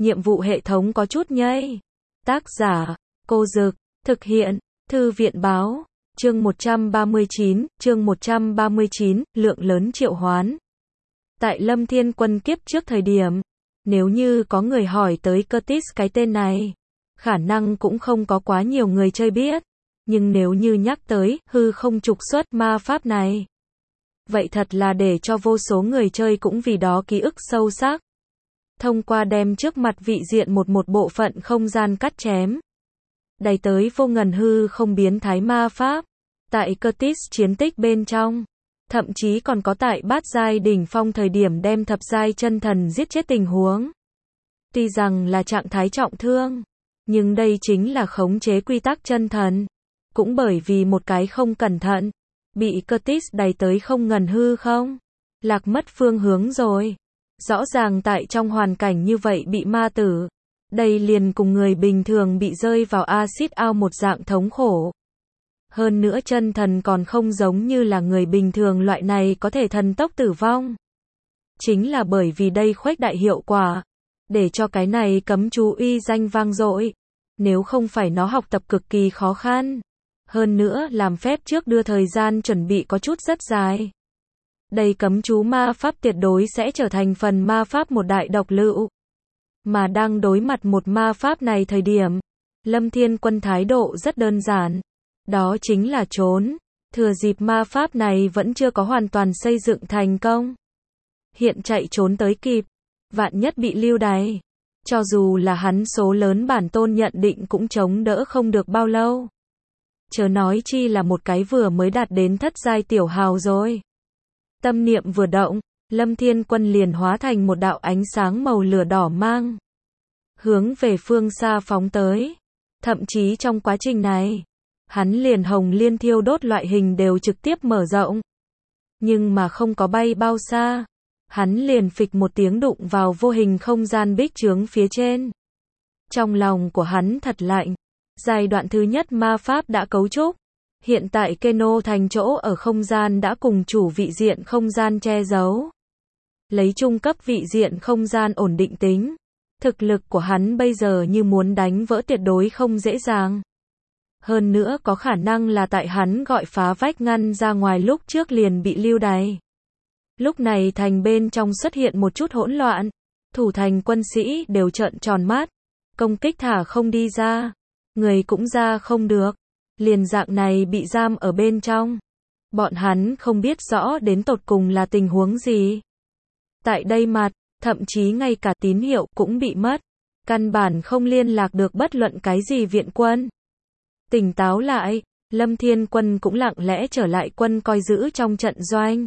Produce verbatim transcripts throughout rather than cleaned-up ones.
nhiệm vụ hệ thống có chút nhây. Tác giả, Cô Dực, thực hiện, Thư viện báo, chương một trăm ba mươi chín, chương một trăm ba mươi chín, lượng lớn triệu hoán. Tại Lâm Thiên Quân kiếp trước thời điểm, nếu như có người hỏi tới Curtis cái tên này, khả năng cũng không có quá nhiều người chơi biết, nhưng nếu như nhắc tới hư không trục xuất ma pháp này, vậy thật là để cho vô số người chơi cũng vì đó ký ức sâu sắc. Thông qua đem trước mặt vị diện một một bộ phận không gian cắt chém, đẩy tới vô ngần hư không biến thái ma pháp, tại Curtis chiến tích bên trong, thậm chí còn có tại bát giai đỉnh phong thời điểm đem thập giai chân thần giết chết tình huống. Tuy rằng là trạng thái trọng thương, nhưng đây chính là khống chế quy tắc chân thần. Cũng bởi vì một cái không cẩn thận, bị Curtis đẩy tới không ngần hư không, lạc mất phương hướng rồi. Rõ ràng tại trong hoàn cảnh như vậy bị ma tử, đây liền cùng người bình thường bị rơi vào acid ao một dạng thống khổ. Hơn nữa chân thần còn không giống như là người bình thường loại này có thể thần tốc tử vong. Chính là bởi vì đây khuếch đại hiệu quả, để cho cái này cấm chú uy danh vang dội. Nếu không phải nó học tập cực kỳ khó khăn, hơn nữa làm phép trước đưa thời gian chuẩn bị có chút rất dài, đây cấm chú ma pháp tuyệt đối sẽ trở thành phần ma pháp một đại độc lựu. Mà đang đối mặt một ma pháp này thời điểm, Lâm Thiên Quân thái độ rất đơn giản, đó chính là trốn, thừa dịp ma pháp này vẫn chưa có hoàn toàn xây dựng thành công. Hiện chạy trốn tới kịp, vạn nhất bị lưu đày, cho dù là hắn số lớn bản tôn nhận định cũng chống đỡ không được bao lâu. Chớ nói chi là một cái vừa mới đạt đến thất giai tiểu hào rồi. Tâm niệm vừa động, Lâm Thiên Quân liền hóa thành một đạo ánh sáng màu lửa đỏ mang, hướng về phương xa phóng tới. Thậm chí trong quá trình này, hắn liền hồng liên thiêu đốt loại hình đều trực tiếp mở rộng. Nhưng mà không có bay bao xa, hắn liền phịch một tiếng đụng vào vô hình không gian bích chướng phía trên. Trong lòng của hắn thật lạnh. Giai đoạn thứ nhất ma pháp đã cấu trúc. Hiện tại Keno thành chỗ ở không gian đã cùng chủ vị diện không gian che giấu. Lấy trung cấp vị diện không gian ổn định tính. Thực lực của hắn bây giờ như muốn đánh vỡ tuyệt đối không dễ dàng. Hơn nữa có khả năng là tại hắn gọi phá vách ngăn ra ngoài lúc trước liền bị lưu đày. Lúc này thành bên trong xuất hiện một chút hỗn loạn. Thủ thành quân sĩ đều trợn tròn mắt. Công kích thả không đi ra. Người cũng ra không được. Liền dạng này bị giam ở bên trong. Bọn hắn không biết rõ đến tột cùng là tình huống gì. Tại đây mặt, thậm chí ngay cả tín hiệu cũng bị mất. Căn bản không liên lạc được bất luận cái gì viện quân. Tỉnh táo lại, Lâm Thiên Quân cũng lặng lẽ trở lại quân coi giữ trong trận doanh.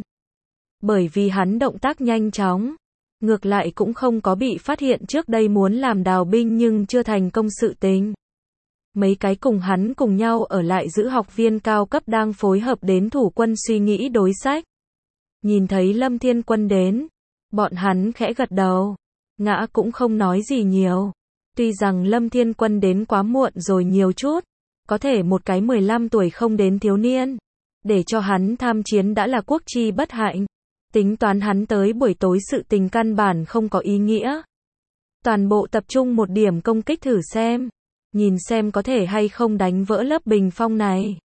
Bởi vì hắn động tác nhanh chóng, ngược lại cũng không có bị phát hiện trước đây muốn làm đào binh nhưng chưa thành công sự tình. Mấy cái cùng hắn cùng nhau ở lại giữ học viên cao cấp đang phối hợp đến thủ quân suy nghĩ đối sách. Nhìn thấy Lâm Thiên Quân đến, bọn hắn khẽ gật đầu, ngã cũng không nói gì nhiều. Tuy rằng Lâm Thiên Quân đến quá muộn rồi nhiều chút, có thể một cái mười lăm tuổi không đến thiếu niên, để cho hắn tham chiến đã là quốc chi bất hạnh. Tính toán hắn tới buổi tối sự tình căn bản không có ý nghĩa. Toàn bộ tập trung một điểm công kích thử xem. Nhìn xem có thể hay không đánh vỡ lớp bình phong này.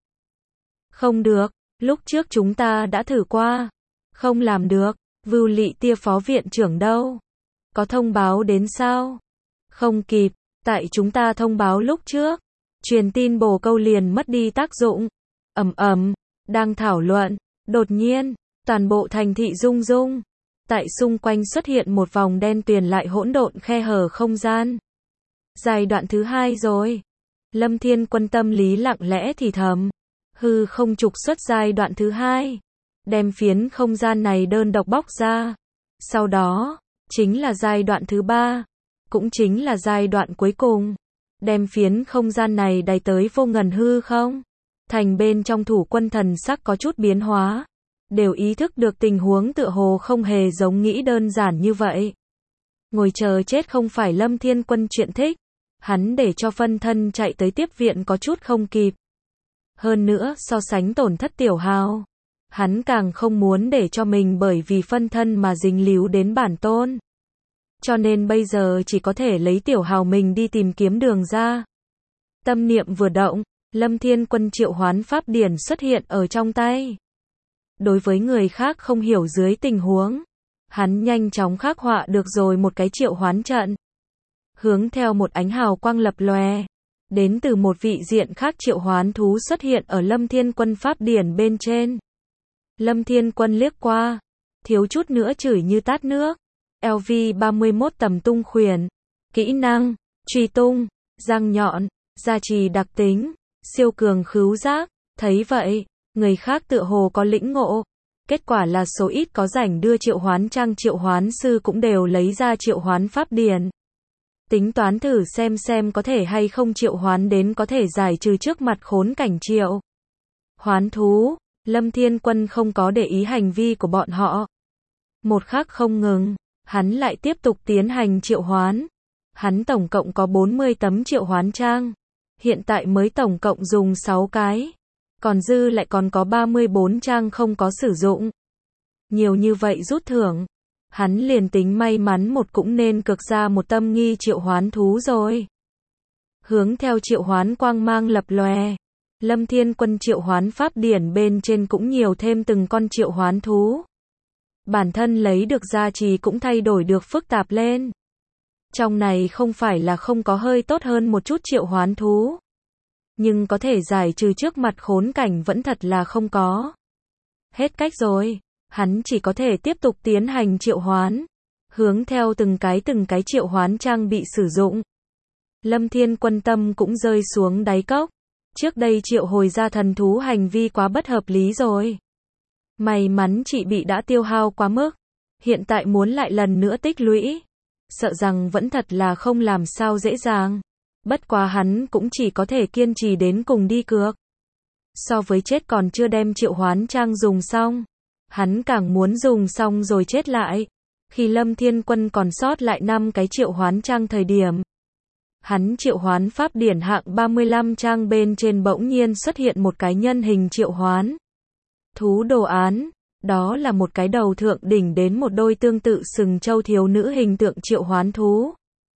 Không được, lúc trước chúng ta đã thử qua. Không làm được, Vưu Lị Tia phó viện trưởng đâu? Có thông báo đến sao? Không kịp, tại chúng ta thông báo lúc trước. Truyền tin bồ câu liền mất đi tác dụng. Ầm ầm, đang thảo luận, đột nhiên, toàn bộ thành thị rung rung. Tại xung quanh xuất hiện một vòng đen tuyền lại hỗn độn khe hở không gian. Giai đoạn thứ hai rồi. Lâm Thiên Quân tâm lý lặng lẽ thì thầm. Hư không trục xuất giai đoạn thứ hai. Đem phiến không gian này đơn độc bóc ra. Sau đó, chính là giai đoạn thứ ba. Cũng chính là giai đoạn cuối cùng. Đem phiến không gian này đẩy tới vô ngần hư không. Thành bên trong thủ quân thần sắc có chút biến hóa. Đều ý thức được tình huống tựa hồ không hề giống nghĩ đơn giản như vậy. Ngồi chờ chết không phải Lâm Thiên Quân chuyện thích. Hắn để cho phân thân chạy tới tiếp viện có chút không kịp. Hơn nữa so sánh tổn thất tiểu hào. Hắn càng không muốn để cho mình bởi vì phân thân mà dính líu đến bản tôn. cho nên bây giờ chỉ có thể lấy Tiểu Hào mình đi tìm kiếm đường ra. Tâm niệm vừa động, Lâm Thiên Quân triệu hoán pháp điển xuất hiện ở trong tay. Đối với người khác không hiểu dưới tình huống, hắn nhanh chóng khắc họa được rồi một cái triệu hoán trận. Hướng theo một ánh hào quang lập lòe, đến từ một vị diện khác triệu hoán thú xuất hiện ở Lâm Thiên Quân pháp điển bên trên. Lâm Thiên Quân liếc qua, thiếu chút nữa chửi như tát nước. L V ba mươi mốt tầm tung khuyển, kỹ năng, truy tung, răng nhọn, gia trì đặc tính, siêu cường khứu giác. Thấy vậy, người khác tựa hồ có lĩnh ngộ. Kết quả là số ít có rảnh đưa triệu hoán trang triệu hoán sư cũng đều lấy ra triệu hoán pháp điển. Tính toán thử xem xem có thể hay không triệu hoán đến có thể giải trừ trước mặt khốn cảnh triệu hoán thú. Lâm Thiên Quân không có để ý hành vi của bọn họ. Một khắc không ngừng, hắn lại tiếp tục tiến hành triệu hoán. Hắn tổng cộng có bốn mươi tấm triệu hoán trang. Hiện tại mới tổng cộng dùng sáu cái. Còn dư lại còn có ba mươi bốn trang không có sử dụng. Nhiều như vậy rút thưởng. Hắn liền tính may mắn một cũng nên cực ra một tâm nghi triệu hoán thú rồi. Hướng theo triệu hoán quang mang lập lòe, Lâm Thiên Quân triệu hoán pháp điển bên trên cũng nhiều thêm từng con triệu hoán thú. Bản thân lấy được gia trì cũng thay đổi được phức tạp lên. Trong này không phải là không có hơi tốt hơn một chút triệu hoán thú, nhưng có thể giải trừ trước mặt khốn cảnh vẫn thật là không có. Hết cách rồi, hắn chỉ có thể tiếp tục tiến hành triệu hoán, hướng theo từng cái từng cái triệu hoán trang bị sử dụng. Lâm Thiên Quân tâm cũng rơi xuống đáy cốc. Trước đây triệu hồi ra thần thú hành vi quá bất hợp lý rồi. May mắn chị bị đã tiêu hao quá mức. Hiện tại muốn lại lần nữa tích lũy, sợ rằng vẫn thật là không làm sao dễ dàng. Bất quá hắn cũng chỉ có thể kiên trì đến cùng đi cược. So với chết còn chưa đem triệu hoán trang dùng xong, hắn càng muốn dùng xong rồi chết lại. Khi Lâm Thiên Quân còn sót lại năm cái triệu hoán trang thời điểm, hắn triệu hoán pháp điển hạng ba mươi lăm trang bên trên bỗng nhiên xuất hiện một cái nhân hình triệu hoán thú đồ án. Đó là một cái đầu thượng đỉnh đến một đôi tương tự sừng trâu thiếu nữ hình tượng triệu hoán thú.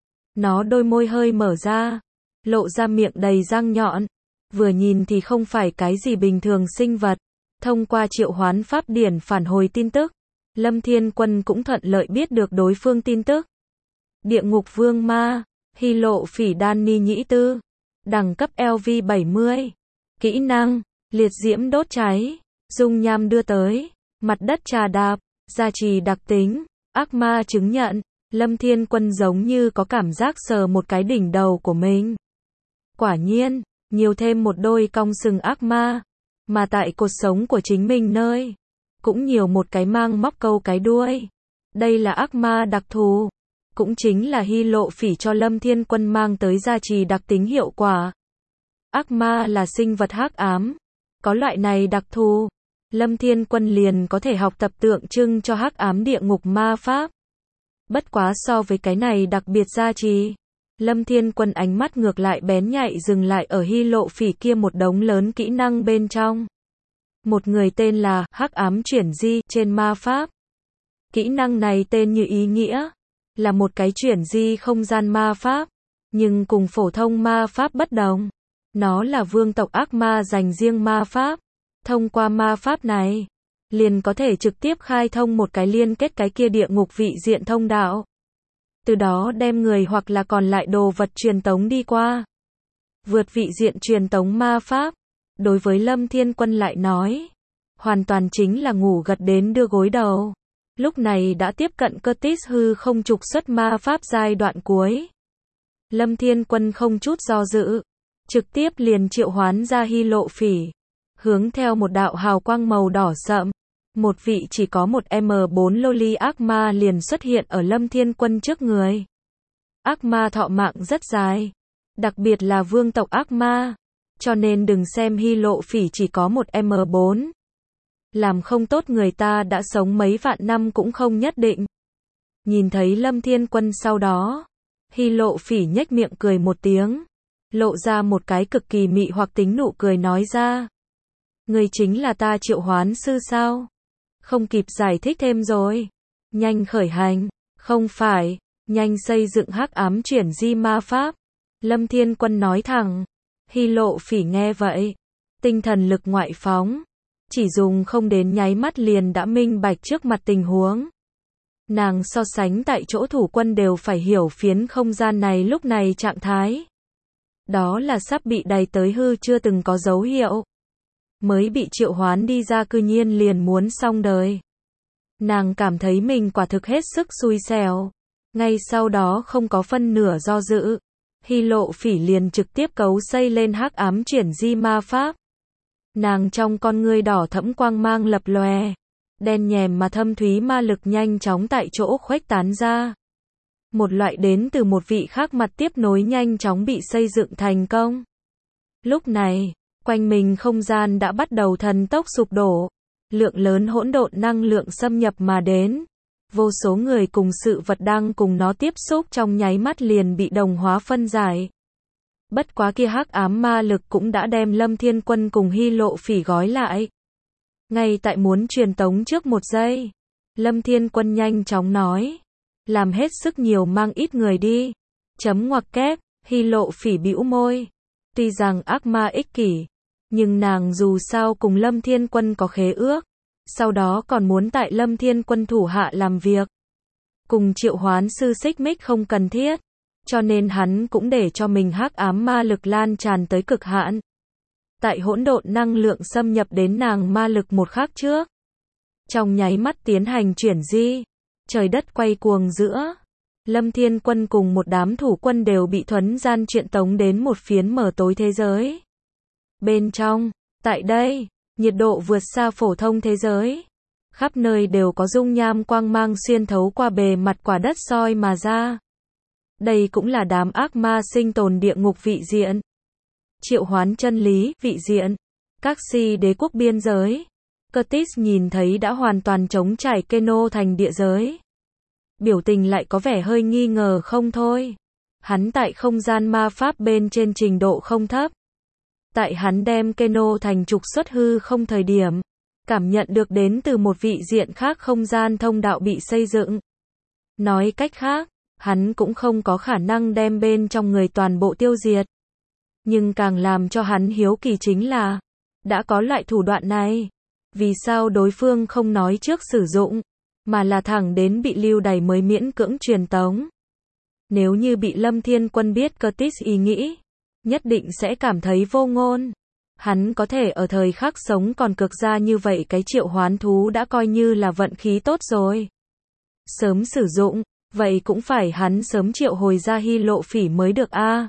Nó đôi môi hơi mở ra, lộ ra miệng đầy răng nhọn. Vừa nhìn thì không phải cái gì bình thường sinh vật. Thông qua triệu hoán pháp điển phản hồi tin tức, Lâm Thiên Quân cũng thuận lợi biết được đối phương tin tức. Địa ngục vương ma, hy lộ phỉ đan ni nhĩ tư, đẳng cấp L V bảy mươi, kỹ năng, liệt diễm đốt cháy, dung nham đưa tới, mặt đất trà đạp, gia trì đặc tính, ác ma chứng nhận. Lâm Thiên Quân giống như có cảm giác sờ một cái đỉnh đầu của mình. Quả nhiên, nhiều thêm một đôi cong sừng ác ma, mà tại cột sống của chính mình nơi, cũng nhiều một cái mang móc câu cái đuôi. Đây là ác ma đặc thù, cũng chính là hy lộ phỉ cho Lâm Thiên Quân mang tới gia trì đặc tính hiệu quả. Ác ma là sinh vật hắc ám, có loại này đặc thù, Lâm Thiên Quân liền có thể học tập tượng trưng cho hắc ám địa ngục ma pháp. Bất quá so với cái này đặc biệt gia trì, Lâm Thiên Quân ánh mắt ngược lại bén nhạy dừng lại ở hy lộ phỉ kia một đống lớn kỹ năng bên trong. Một người tên là hắc ám chuyển di trên ma pháp. Kỹ năng này tên như ý nghĩa, là một cái chuyển di không gian ma pháp, nhưng cùng phổ thông ma pháp bất đồng. Nó là vương tộc ác ma dành riêng ma pháp. Thông qua ma pháp này, liền có thể trực tiếp khai thông một cái liên kết cái kia địa ngục vị diện thông đạo. Từ đó đem người hoặc là còn lại đồ vật truyền tống đi qua. Vượt vị diện truyền tống ma pháp, đối với Lâm Thiên Quân lại nói, hoàn toàn chính là ngủ gật đến đưa gối đầu. Lúc này đã tiếp cận Curtis hư không trục xuất ma pháp giai đoạn cuối. Lâm Thiên Quân không chút do dự, trực tiếp liền triệu hoán ra hy lộ phỉ, hướng theo một đạo hào quang màu đỏ sậm. Một vị chỉ có một M bốn loli ác ma liền xuất hiện ở Lâm Thiên Quân trước người. Ác ma thọ mạng rất dài, đặc biệt là vương tộc ác ma, cho nên đừng xem hy lộ phỉ chỉ có một M bốn. Làm không tốt người ta đã sống mấy vạn năm cũng không nhất định. Nhìn thấy Lâm Thiên Quân sau đó, hy lộ phỉ nhếch miệng cười một tiếng, lộ ra một cái cực kỳ mị hoặc tính nụ cười nói ra. Người chính là ta triệu hoán sư sao? Không kịp giải thích thêm rồi. Nhanh khởi hành. Không phải, nhanh xây dựng hắc ám chuyển di ma pháp. Lâm Thiên Quân nói thẳng. Hy Lộ Phỉ nghe vậy, tinh thần lực ngoại phóng, chỉ dùng không đến nháy mắt liền đã minh bạch trước mặt tình huống. Nàng so sánh tại chỗ thủ quân đều phải hiểu phiến không gian này lúc này trạng thái. Đó là sắp bị đày tới hư chưa từng có dấu hiệu. Mới bị triệu hoán đi ra cư nhiên liền muốn xong đời. Nàng cảm thấy mình quả thực hết sức xui xẻo. Ngay sau đó không có phân nửa do dự. Hy Lộ Phỉ liền trực tiếp cấu xây lên hắc ám chuyển di ma pháp. Nàng trong con ngươi đỏ thẫm quang mang lập lòe. Đen nhèm mà thâm thúy ma lực nhanh chóng tại chỗ khuếch tán ra. Một loại đến từ một vị khác mặt tiếp nối nhanh chóng bị xây dựng thành công. Lúc này, quanh mình không gian đã bắt đầu thần tốc sụp đổ. Lượng lớn hỗn độn năng lượng xâm nhập mà đến. Vô số người cùng sự vật đang cùng nó tiếp xúc trong nháy mắt liền bị đồng hóa phân giải. Bất quá kia hắc ám ma lực cũng đã đem Lâm Thiên Quân cùng Hy Lộ Phỉ gói lại. Ngay tại muốn truyền tống trước một giây, Lâm Thiên Quân nhanh chóng nói. Làm hết sức nhiều mang ít người đi. Chấm ngoặc kép, Hy Lộ Phỉ bĩu môi. Tuy rằng ác ma ích kỷ, nhưng nàng dù sao cùng Lâm Thiên Quân có khế ước. Sau đó còn muốn tại Lâm Thiên Quân thủ hạ làm việc. Cùng triệu hoán sư xích mích không cần thiết. Cho nên hắn cũng để cho mình hắc ám ma lực lan tràn tới cực hạn. Tại hỗn độn năng lượng xâm nhập đến nàng ma lực một khắc trước. Trong nháy mắt tiến hành chuyển di. Trời đất quay cuồng giữa. Lâm Thiên Quân cùng một đám thủ quân đều bị thuấn gian truyền tống đến một phiến mở tối thế giới. Bên trong, tại đây, nhiệt độ vượt xa phổ thông thế giới. Khắp nơi đều có dung nham quang mang xuyên thấu qua bề mặt quả đất soi mà ra. Đây cũng là đám ác ma sinh tồn địa ngục vị diện. Triệu hoán chân lý, vị diện. Các si đế quốc biên giới. Curtis nhìn thấy đã hoàn toàn trống trải Keno thành địa giới. Biểu tình lại có vẻ hơi nghi ngờ không thôi. Hắn tại không gian ma pháp bên trên trình độ không thấp. Tại hắn đem Keno thành trục xuất hư không thời điểm. Cảm nhận được đến từ một vị diện khác không gian thông đạo bị xây dựng. Nói cách khác, hắn cũng không có khả năng đem bên trong người toàn bộ tiêu diệt. Nhưng càng làm cho hắn hiếu kỳ chính là, đã có loại thủ đoạn này. Vì sao đối phương không nói trước sử dụng, mà là thẳng đến bị lưu đày mới miễn cưỡng truyền tống. Nếu như bị Lâm Thiên Quân biết Curtis ý nghĩ, nhất định sẽ cảm thấy vô ngôn. Hắn có thể ở thời khắc sống còn cực ra như vậy cái triệu hoán thú đã coi như là vận khí tốt rồi. Sớm sử dụng, vậy cũng phải hắn sớm triệu hồi ra Hy Lộ Phỉ mới được a.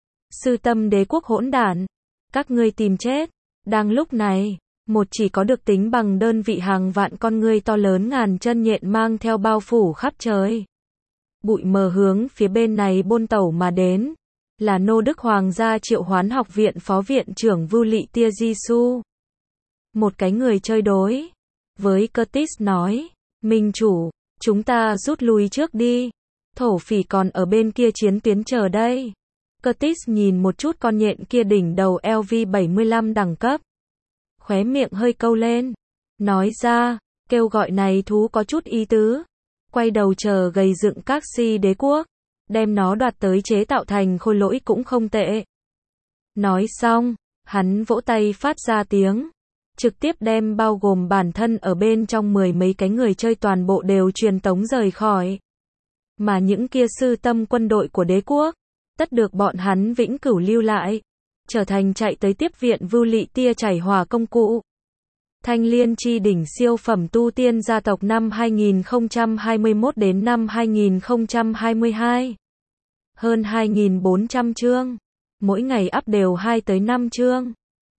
Sư tâm đế quốc hỗn đản, các ngươi tìm chết. Đang lúc này, một chỉ có được tính bằng đơn vị hàng vạn con ngươi to lớn ngàn chân nhện mang theo bao phủ khắp trời. Bụi mờ hướng phía bên này bôn tẩu mà đến, là Nô Đức Hoàng gia triệu hoán học viện phó viện trưởng Vu Lị Tia Jisoo. Một cái người chơi đối với Curtis nói, Minh chủ, chúng ta rút lui trước đi. Thổ phỉ còn ở bên kia chiến tuyến chờ đây. Curtis nhìn một chút con nhện kia đỉnh đầu L V bảy mươi lăm đẳng cấp. Khóe miệng hơi câu lên. Nói ra, kêu gọi này thú có chút ý tứ. Quay đầu chờ gầy dựng các si đế quốc. Đem nó đoạt tới chế tạo thành khôi lỗi cũng không tệ. Nói xong, hắn vỗ tay phát ra tiếng. Trực tiếp đem bao gồm bản thân ở bên trong mười mấy cái người chơi toàn bộ đều truyền tống rời khỏi. Mà những kia sư tâm quân đội của đế quốc, tất được bọn hắn vĩnh cửu lưu lại. Trở thành chạy tới tiếp viện Vu Lị Tia chảy hòa công cụ. Thanh Liên chi đỉnh siêu phẩm tu tiên gia tộc năm hai nghìn không trăm hai mươi mốt đến năm hai nghìn không trăm hai mươi hai. Hơn hai nghìn bốn trăm chương. Mỗi ngày up đều hai tới năm chương.